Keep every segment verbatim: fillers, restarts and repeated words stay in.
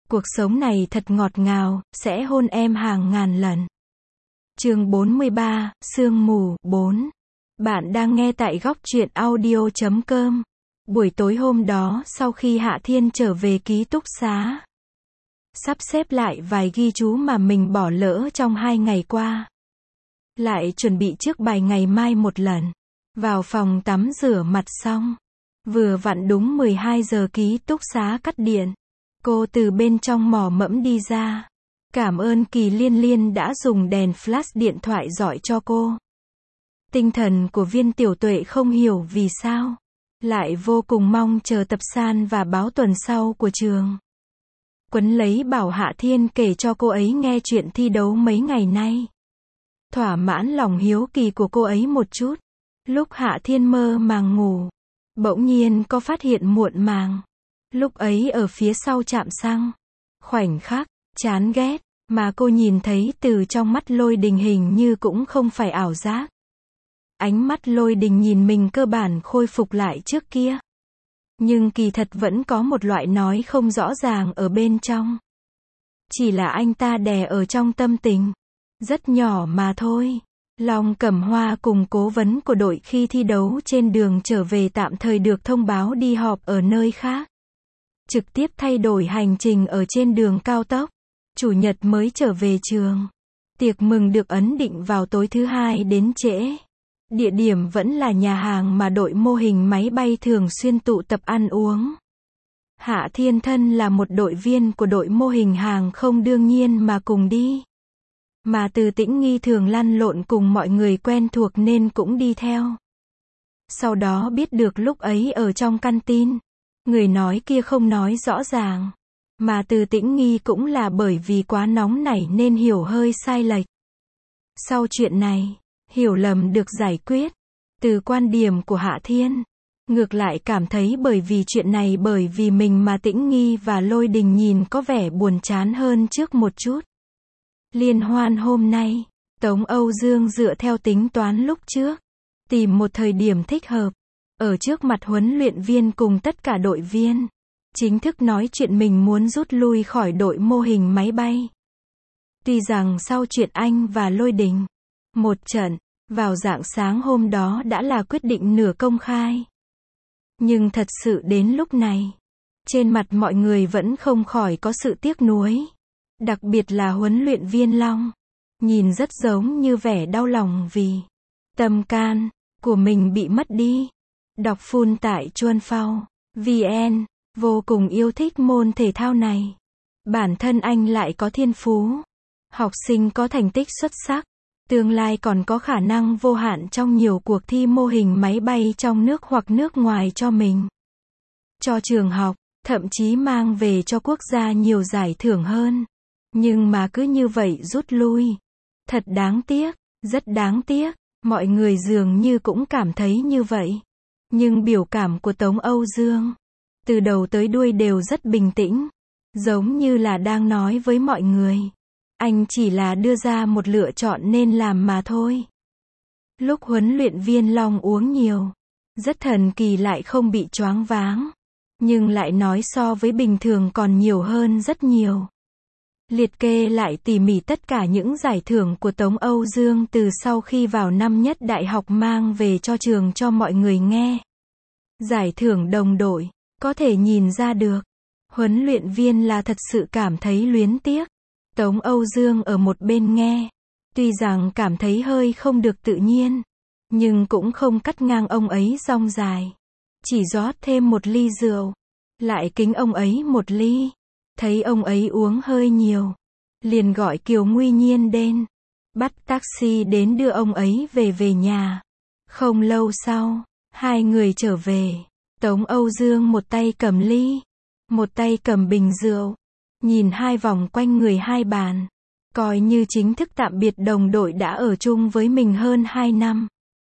Cuộc sống này thật ngọt ngào, sẽ hôn em hàng ngàn lần. Chương bốn mươi ba, Sương mù, bốn. Bạn đang nghe tại góc truyện audio chấm com. Buổi tối hôm đó, sau khi Hạ Thiên trở về ký túc xá, sắp xếp lại vài ghi chú mà mình bỏ lỡ trong hai ngày qua, lại chuẩn bị trước bài ngày mai một lần, vào phòng tắm rửa mặt xong, vừa vặn đúng mười hai giờ ký túc xá cắt điện. Cô từ bên trong mò mẫm đi ra. Cảm ơn Kỳ Liên Liên đã dùng đèn flash điện thoại rọi cho cô. Tinh thần của Viên Tiểu Tuệ không hiểu vì sao, lại vô cùng mong chờ tập san và báo tuần sau của trường. Quấn lấy bảo Hạ Thiên kể cho cô ấy nghe chuyện thi đấu mấy ngày nay. Thỏa mãn lòng hiếu kỳ của cô ấy một chút. Lúc Hạ Thiên mơ màng ngủ, bỗng nhiên có phát hiện muộn màng. Lúc ấy ở phía sau trạm xăng, khoảnh khắc chán ghét mà cô nhìn thấy từ trong mắt Lôi Đình hình như cũng không phải ảo giác. Ánh mắt Lôi Đình nhìn mình cơ bản khôi phục lại trước kia, nhưng kỳ thật vẫn có một loại nói không rõ ràng ở bên trong. Chỉ là anh ta đè ở trong tâm tình, rất nhỏ mà thôi. Long Cẩm Hoa cùng cố vấn của đội khi thi đấu trên đường trở về tạm thời được thông báo đi họp ở nơi khác. Trực tiếp thay đổi hành trình ở trên đường cao tốc. Chủ nhật mới trở về trường. Tiệc mừng được ấn định vào tối thứ hai đến trễ. Địa điểm vẫn là nhà hàng mà đội mô hình máy bay thường xuyên tụ tập ăn uống. Hạ Thiên thân là một đội viên của đội mô hình hàng không đương nhiên mà cùng đi. Mà Từ Tĩnh Nghi thường lăn lộn cùng mọi người quen thuộc nên cũng đi theo. Sau đó biết được lúc ấy ở trong căn tin, người nói kia không nói rõ ràng. Mà Từ Tĩnh Nghi cũng là bởi vì quá nóng nảy nên hiểu hơi sai lệch. Sau chuyện này, hiểu lầm được giải quyết. Từ quan điểm của Hạ Thiên, ngược lại cảm thấy bởi vì chuyện này bởi vì mình mà Tĩnh Nghi và Lôi Đình nhìn có vẻ buồn chán hơn trước một chút. Liên hoan hôm nay, Tống Âu Dương dựa theo tính toán lúc trước, tìm một thời điểm thích hợp, ở trước mặt huấn luyện viên cùng tất cả đội viên, chính thức nói chuyện mình muốn rút lui khỏi đội mô hình máy bay. Tuy rằng sau chuyện anh và Lôi Đình, một trận, vào rạng sáng hôm đó đã là quyết định nửa công khai. Nhưng thật sự đến lúc này, trên mặt mọi người vẫn không khỏi có sự tiếc nuối. Đặc biệt là huấn luyện viên Long, nhìn rất giống như vẻ đau lòng vì tâm can của mình bị mất đi. Đọc full tại chuan phao chấm vn, vô cùng yêu thích môn thể thao này. Bản thân anh lại có thiên phú, học sinh có thành tích xuất sắc, tương lai còn có khả năng vô hạn trong nhiều cuộc thi mô hình máy bay trong nước hoặc nước ngoài cho mình, cho trường học, thậm chí mang về cho quốc gia nhiều giải thưởng hơn. Nhưng mà cứ như vậy rút lui. Thật đáng tiếc, rất đáng tiếc. Mọi người dường như cũng cảm thấy như vậy. Nhưng biểu cảm của Tống Âu Dương, từ đầu tới đuôi đều rất bình tĩnh. Giống như là đang nói với mọi người, anh chỉ là đưa ra một lựa chọn nên làm mà thôi. Lúc huấn luyện viên Long uống nhiều, rất thần kỳ lại không bị choáng váng. Nhưng lại nói so với bình thường còn nhiều hơn rất nhiều. Liệt kê lại tỉ mỉ tất cả những giải thưởng của Tống Âu Dương từ sau khi vào năm nhất đại học mang về cho trường cho mọi người nghe. Giải thưởng đồng đội, có thể nhìn ra được, huấn luyện viên là thật sự cảm thấy luyến tiếc. Tống Âu Dương ở một bên nghe, tuy rằng cảm thấy hơi không được tự nhiên, nhưng cũng không cắt ngang ông ấy rong dài. Chỉ rót thêm một ly rượu, lại kính ông ấy một ly. Thấy ông ấy uống hơi nhiều, liền gọi Kiều Nguy Nhiên đến, bắt taxi đến đưa ông ấy về về nhà. Không lâu sau, hai người trở về, Tống Âu Dương một tay cầm ly, một tay cầm bình rượu, nhìn hai vòng quanh người hai bàn, coi như chính thức tạm biệt đồng đội đã ở chung với mình hơn hai năm.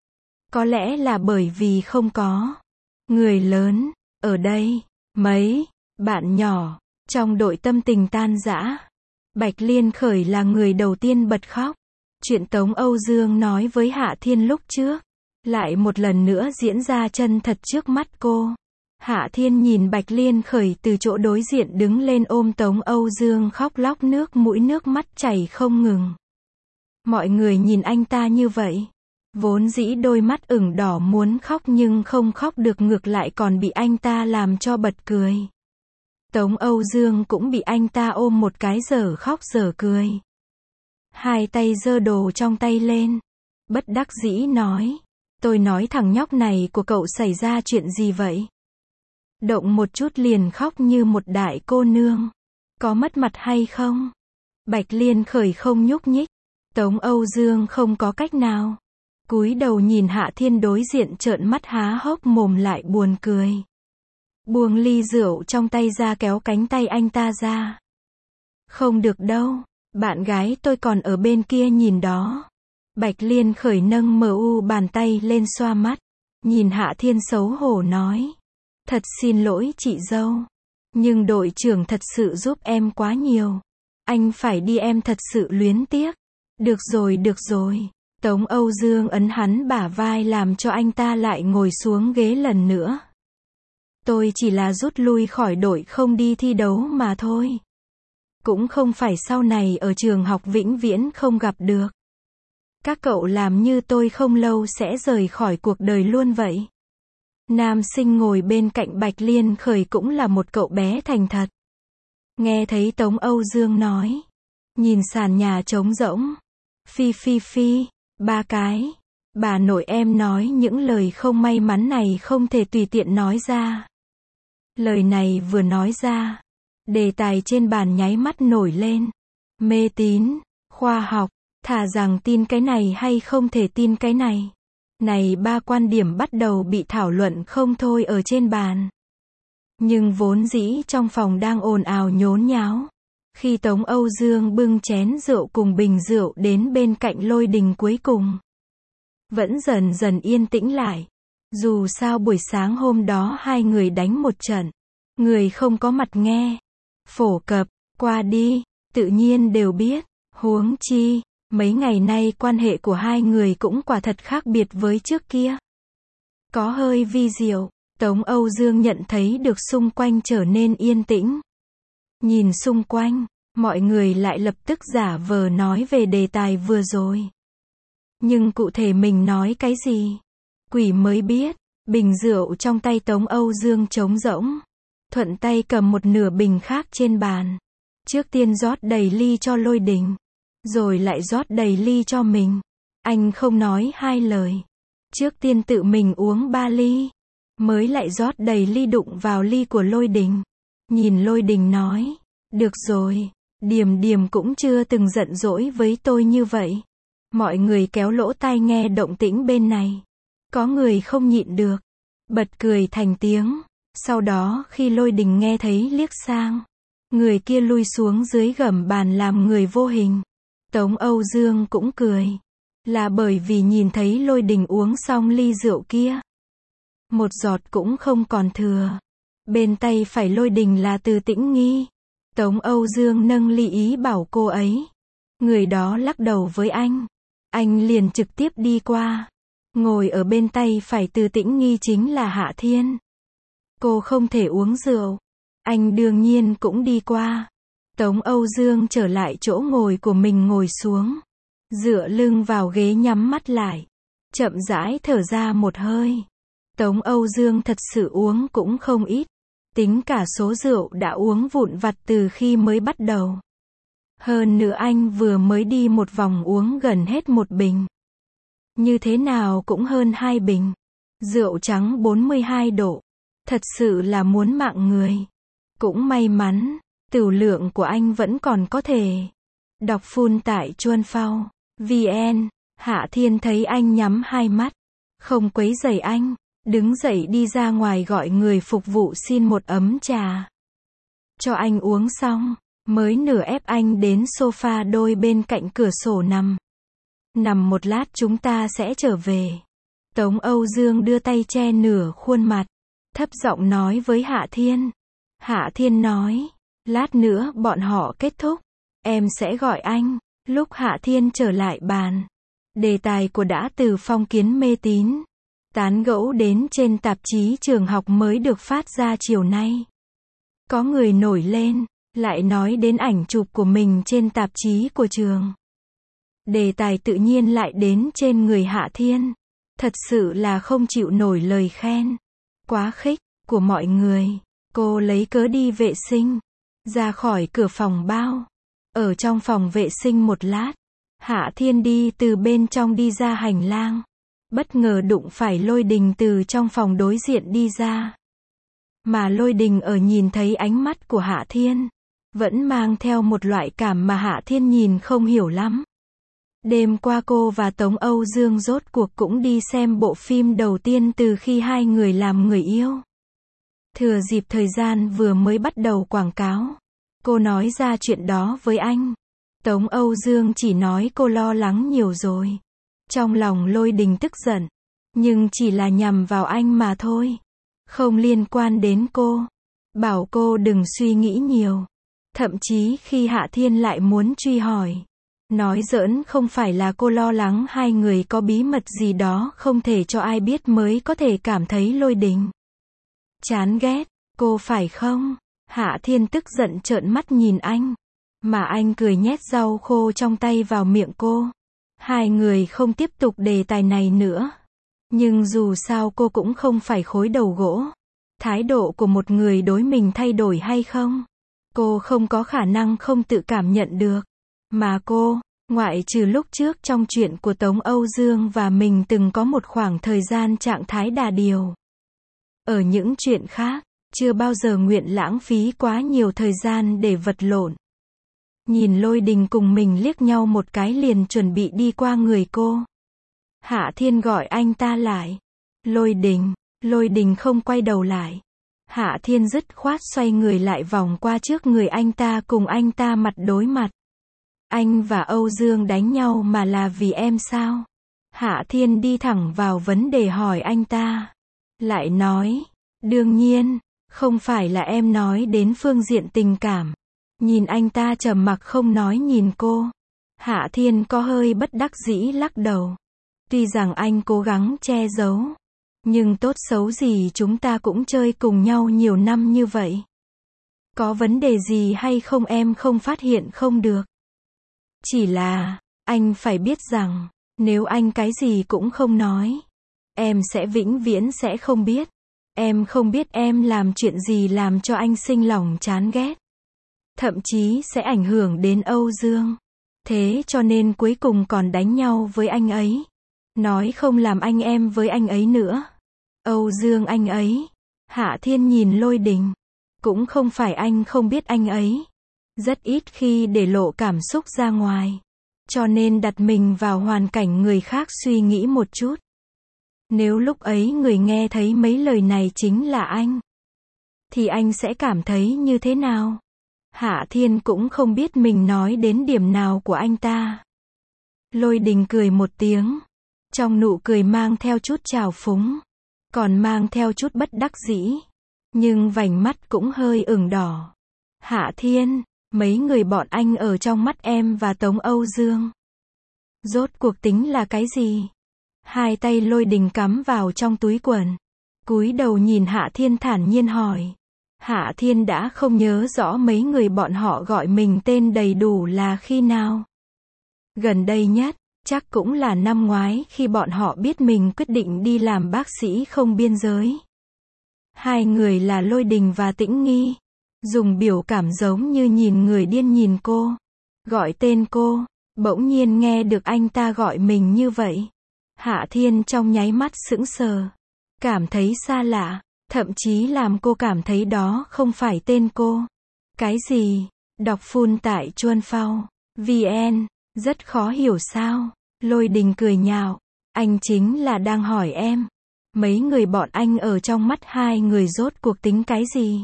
Có lẽ là bởi vì không có người lớn ở đây, mấy bạn nhỏ trong đội tâm tình tan rã. Bạch Liên Khởi là người đầu tiên bật khóc. Chuyện Tống Âu Dương nói với Hạ Thiên lúc trước, lại một lần nữa diễn ra chân thật trước mắt cô. Hạ Thiên nhìn Bạch Liên Khởi từ chỗ đối diện đứng lên ôm Tống Âu Dương khóc lóc nước mũi nước mắt chảy không ngừng. Mọi người nhìn anh ta như vậy. Vốn dĩ đôi mắt ửng đỏ muốn khóc nhưng không khóc được ngược lại còn bị anh ta làm cho bật cười. Tống Âu Dương cũng bị anh ta ôm một cái dở khóc dở cười. Hai tay giơ đồ trong tay lên. Bất đắc dĩ nói. Tôi nói thằng nhóc này của cậu xảy ra chuyện gì vậy? Động một chút liền khóc như một đại cô nương. Có mất mặt hay không? Bạch Liên Khởi không nhúc nhích. Tống Âu Dương không có cách nào. Cúi đầu nhìn Hạ Thiên đối diện trợn mắt há hốc mồm lại buồn cười. Buông ly rượu trong tay ra kéo cánh tay anh ta ra. Không được đâu, bạn gái tôi còn ở bên kia nhìn đó. Bạch Liên Khởi nâng mờ u bàn tay lên xoa mắt. Nhìn Hạ Thiên xấu hổ nói. Thật xin lỗi chị dâu. Nhưng đội trưởng thật sự giúp em quá nhiều. Anh phải đi em thật sự luyến tiếc. Được rồi được rồi. Tống Âu Dương ấn hắn bả vai làm cho anh ta lại ngồi xuống ghế lần nữa. Tôi chỉ là rút lui khỏi đội không đi thi đấu mà thôi. Cũng không phải sau này ở trường học vĩnh viễn không gặp được. Các cậu làm như tôi không lâu sẽ rời khỏi cuộc đời luôn vậy. Nam sinh ngồi bên cạnh Bạch Liên Khởi cũng là một cậu bé thành thật. Nghe thấy Tống Âu Dương nói. Nhìn sàn nhà trống rỗng. Phi phi phi, ba cái. Bà nội em nói những lời không may mắn này không thể tùy tiện nói ra. Lời này vừa nói ra. Đề tài trên bàn nháy mắt nổi lên. Mê tín, khoa học, thà rằng tin cái này hay không thể tin cái này. Này ba quan điểm bắt đầu bị thảo luận không thôi ở trên bàn. Nhưng vốn dĩ trong phòng đang ồn ào nhốn nháo. Khi Tống Âu Dương bưng chén rượu cùng bình rượu đến bên cạnh Lôi Đình cuối cùng. Vẫn dần dần yên tĩnh lại. Dù sao buổi sáng hôm đó hai người đánh một trận. Người không có mặt nghe. Phổ cập, qua đi, tự nhiên đều biết. Huống chi, mấy ngày nay quan hệ của hai người cũng quả thật khác biệt với trước kia. Có hơi vi diệu, Tống Âu Dương nhận thấy được xung quanh trở nên yên tĩnh. Nhìn xung quanh, mọi người lại lập tức giả vờ nói về đề tài vừa rồi. Nhưng cụ thể mình nói cái gì? Quỷ mới biết. Bình rượu trong tay Tống Âu Dương trống rỗng. Thuận tay cầm một nửa bình khác trên bàn. Trước tiên rót đầy ly cho Lôi Đình. Rồi lại rót đầy ly cho mình. Anh không nói hai lời. Trước tiên tự mình uống ba ly. Mới lại rót đầy ly đụng vào ly của Lôi Đình. Nhìn Lôi Đình nói. Được rồi. Điềm Điềm cũng chưa từng giận dỗi với tôi như vậy. Mọi người kéo lỗ tai nghe động tĩnh bên này. Có người không nhịn được. Bật cười thành tiếng. Sau đó khi Lôi Đình nghe thấy liếc sang. Người kia lui xuống dưới gầm bàn làm người vô hình. Tống Âu Dương cũng cười. Là bởi vì nhìn thấy Lôi Đình uống xong ly rượu kia. Một giọt cũng không còn thừa. Bên tay phải Lôi Đình là Từ Tĩnh Nghi. Tống Âu Dương nâng ly ý bảo cô ấy. Người đó lắc đầu với anh. Anh liền trực tiếp đi qua. Ngồi ở bên tay phải Từ Tĩnh Nghi chính là Hạ Thiên. Cô không thể uống rượu. Anh đương nhiên cũng đi qua. Tống Âu Dương trở lại chỗ ngồi của mình ngồi xuống. Dựa lưng vào ghế nhắm mắt lại. Chậm rãi thở ra một hơi. Tống Âu Dương thật sự uống cũng không ít. Tính cả số rượu đã uống vụn vặt từ khi mới bắt đầu. Hơn nữa anh vừa mới đi một vòng uống gần hết một bình. Như thế nào cũng hơn hai bình. Rượu trắng bốn mươi hai độ. Thật sự là muốn mạng người. Cũng may mắn, tửu lượng của anh vẫn còn có thể. Đọc full tại chuan phao vn. Hạ Thiên thấy anh nhắm hai mắt. Không quấy rầy anh. Đứng dậy đi ra ngoài gọi người phục vụ xin một ấm trà. Cho anh uống xong. Mới nửa ép anh đến sofa đôi bên cạnh cửa sổ nằm. Nằm một lát chúng ta sẽ trở về. Tống Âu Dương đưa tay che nửa khuôn mặt. Thấp giọng nói với Hạ Thiên. Hạ Thiên nói. Lát nữa bọn họ kết thúc. Em sẽ gọi anh. Lúc Hạ Thiên trở lại bàn. Đề tài của đã từ phong kiến mê tín. Tán gẫu đến trên tạp chí trường học mới được phát ra chiều nay. Có người nổi lên, lại nói đến ảnh chụp của mình trên tạp chí của trường. Đề tài tự nhiên lại đến trên người Hạ Thiên. Thật sự là không chịu nổi lời khen. Quá khích, của mọi người. Cô lấy cớ đi vệ sinh. Ra khỏi cửa phòng bao. Ở trong phòng vệ sinh một lát. Hạ Thiên đi từ bên trong đi ra hành lang. Bất ngờ đụng phải Lôi Đình từ trong phòng đối diện đi ra. Mà Lôi Đình ở nhìn thấy ánh mắt của Hạ Thiên. Vẫn mang theo một loại cảm mà Hạ Thiên nhìn không hiểu lắm. Đêm qua cô và Tống Âu Dương rốt cuộc cũng đi xem bộ phim đầu tiên từ khi hai người làm người yêu. Thừa dịp thời gian vừa mới bắt đầu quảng cáo. Cô nói ra chuyện đó với anh. Tống Âu Dương chỉ nói cô lo lắng nhiều rồi. Trong lòng Lôi Đình tức giận. Nhưng chỉ là nhằm vào anh mà thôi. Không liên quan đến cô. Bảo cô đừng suy nghĩ nhiều. Thậm chí khi Hạ Thiên lại muốn truy hỏi. Nói giỡn không phải là cô lo lắng hai người có bí mật gì đó không thể cho ai biết mới có thể cảm thấy Lôi Đình chán ghét cô phải không? Hạ Thiên tức giận trợn mắt nhìn anh. Mà anh cười nhét rau khô trong tay vào miệng cô. Hai người không tiếp tục đề tài này nữa. Nhưng dù sao cô cũng không phải khối đầu gỗ. Thái độ của một người đối mình thay đổi hay không? Cô không có khả năng không tự cảm nhận được. Mà cô, ngoại trừ lúc trước trong chuyện của Tống Âu Dương và mình từng có một khoảng thời gian trạng thái đà điều. Ở những chuyện khác, chưa bao giờ nguyện lãng phí quá nhiều thời gian để vật lộn. Nhìn Lôi Đình cùng mình liếc nhau một cái liền chuẩn bị đi qua người cô. Hạ Thiên gọi anh ta lại. Lôi Đình, Lôi Đình không quay đầu lại. Hạ Thiên dứt khoát xoay người lại vòng qua trước người anh ta cùng anh ta mặt đối mặt. Anh và Âu Dương đánh nhau mà là vì em sao? Hạ Thiên đi thẳng vào vấn đề hỏi anh ta. Lại nói, đương nhiên, không phải là em nói đến phương diện tình cảm. Nhìn anh ta trầm mặc không nói nhìn cô. Hạ Thiên có hơi bất đắc dĩ lắc đầu. Tuy rằng anh cố gắng che giấu. Nhưng tốt xấu gì chúng ta cũng chơi cùng nhau nhiều năm như vậy. Có vấn đề gì hay không em không phát hiện không được. Chỉ là, anh phải biết rằng, nếu anh cái gì cũng không nói, em sẽ vĩnh viễn sẽ không biết. Em không biết em làm chuyện gì làm cho anh sinh lòng chán ghét. Thậm chí sẽ ảnh hưởng đến Âu Dương. Thế cho nên cuối cùng còn đánh nhau với anh ấy. Nói không làm anh em với anh ấy nữa. Âu Dương anh ấy. Hạ Thiên nhìn Lôi Đình. Cũng không phải anh không biết anh ấy. Rất ít khi để lộ cảm xúc ra ngoài. Cho nên đặt mình vào hoàn cảnh người khác suy nghĩ một chút. Nếu lúc ấy người nghe thấy mấy lời này chính là anh, thì anh sẽ cảm thấy như thế nào? Hạ Thiên cũng không biết mình nói đến điểm nào của anh ta. Lôi Đình cười một tiếng. Trong nụ cười mang theo chút trào phúng. Còn mang theo chút bất đắc dĩ. Nhưng vành mắt cũng hơi ửng đỏ. Hạ Thiên, mấy người bọn anh ở trong mắt em và Tống Âu Dương. Rốt cuộc tính là cái gì? Hai tay Lôi Đình cắm vào trong túi quần. Cúi đầu nhìn Hạ Thiên thản nhiên hỏi. Hạ Thiên đã không nhớ rõ mấy người bọn họ gọi mình tên đầy đủ là khi nào. Gần đây nhất, chắc cũng là năm ngoái khi bọn họ biết mình quyết định đi làm bác sĩ không biên giới. Hai người là Lôi Đình và Tĩnh Nghi. Dùng biểu cảm giống như nhìn người điên nhìn cô. Gọi tên cô, bỗng nhiên nghe được anh ta gọi mình như vậy. Hạ Thiên trong nháy mắt sững sờ. Cảm thấy xa lạ. Thậm chí làm cô cảm thấy đó không phải tên cô. Cái gì? Đọc full tại chuan phao vn. Rất khó hiểu sao? Lôi Đình cười nhạo. Anh chính là đang hỏi em. Mấy người bọn anh ở trong mắt hai người rốt cuộc tính cái gì?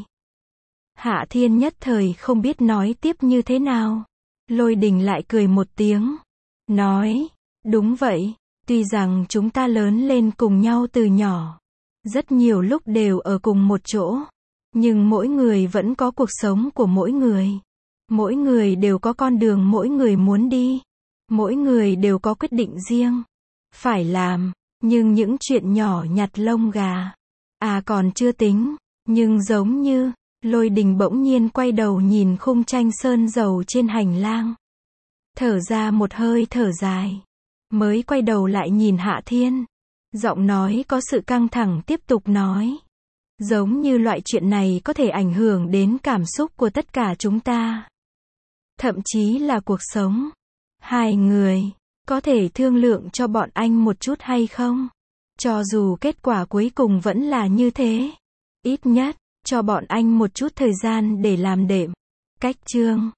Hạ Thiên nhất thời không biết nói tiếp như thế nào. Lôi Đình lại cười một tiếng. Nói. Đúng vậy. Tuy rằng chúng ta lớn lên cùng nhau từ nhỏ. Rất nhiều lúc đều ở cùng một chỗ. Nhưng mỗi người vẫn có cuộc sống của mỗi người. Mỗi người đều có con đường mỗi người muốn đi. Mỗi người đều có quyết định riêng. Phải làm. Nhưng những chuyện nhỏ nhặt lông gà, à còn chưa tính, nhưng giống như, Lôi Đình bỗng nhiên quay đầu nhìn khung tranh sơn dầu trên hành lang. Thở ra một hơi thở dài. Mới quay đầu lại nhìn Hạ Thiên. Giọng nói có sự căng thẳng tiếp tục nói. Giống như loại chuyện này có thể ảnh hưởng đến cảm xúc của tất cả chúng ta. Thậm chí là cuộc sống. Hai người, có thể thương lượng cho bọn anh một chút hay không? Cho dù kết quả cuối cùng vẫn là như thế. Ít nhất, cho bọn anh một chút thời gian để làm đệm. Cách chương